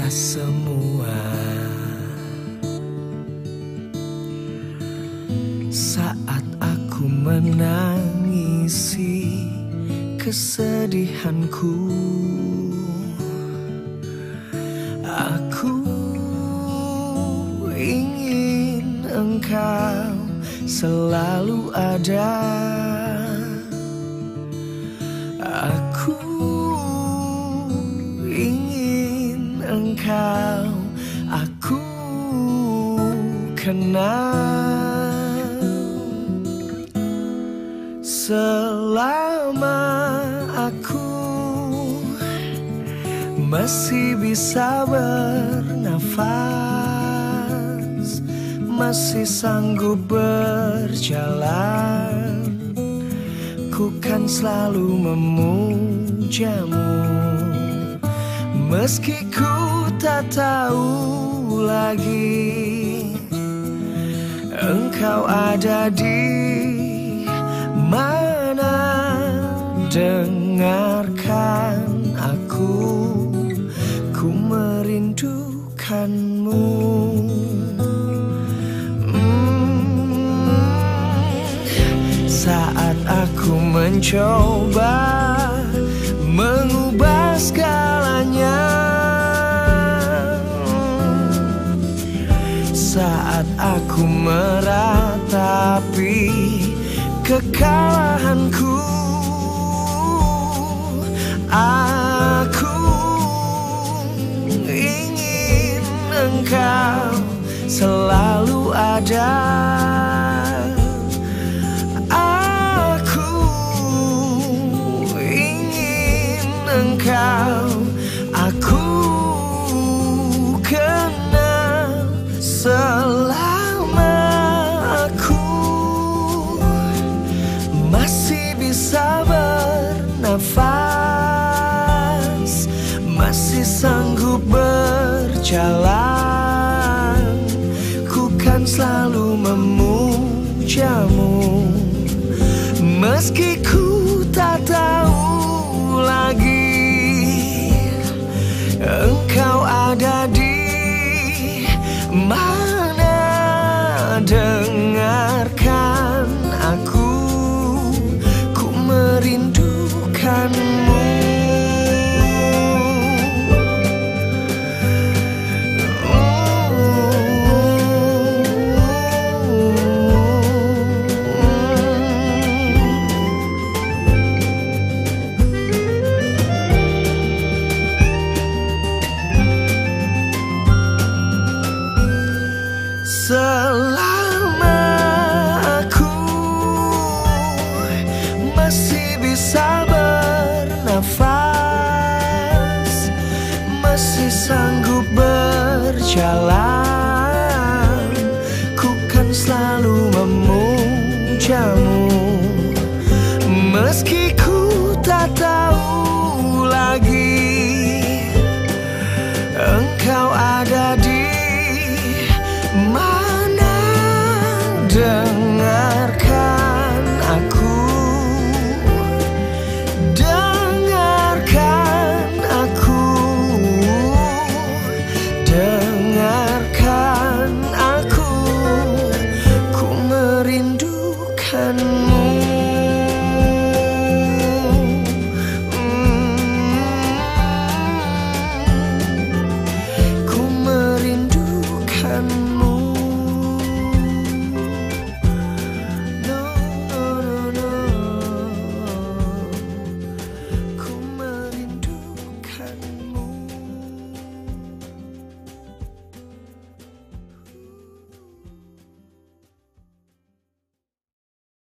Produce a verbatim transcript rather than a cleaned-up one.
atas semua. Saat aku menangisi kesedihanku, aku ingin engkau selalu ada. Aku ingin engkau aku kenal. Selama aku masih bisa bernafas, masih sanggup berjalan, ku kan selalu memujamu. Meski ku tak tahu lagi engkau ada di mana, dengarkan aku, ku merindukanmu. Saat aku mencoba mengubah segalanya, saat aku meratapi kekalahanku, aku ingin engkau selalu ada. Engkau aku kenal. Selama aku masih bisa bernafas, masih sanggup berjalan, ku kan selalu memujamu. Meski ku tak tahu lagi engkau ada di mana, dengarkan aku, ku merindukanmu. Selama aku masih bisa bernafas, masih sanggup berjalan, ku kan selalu memujamu.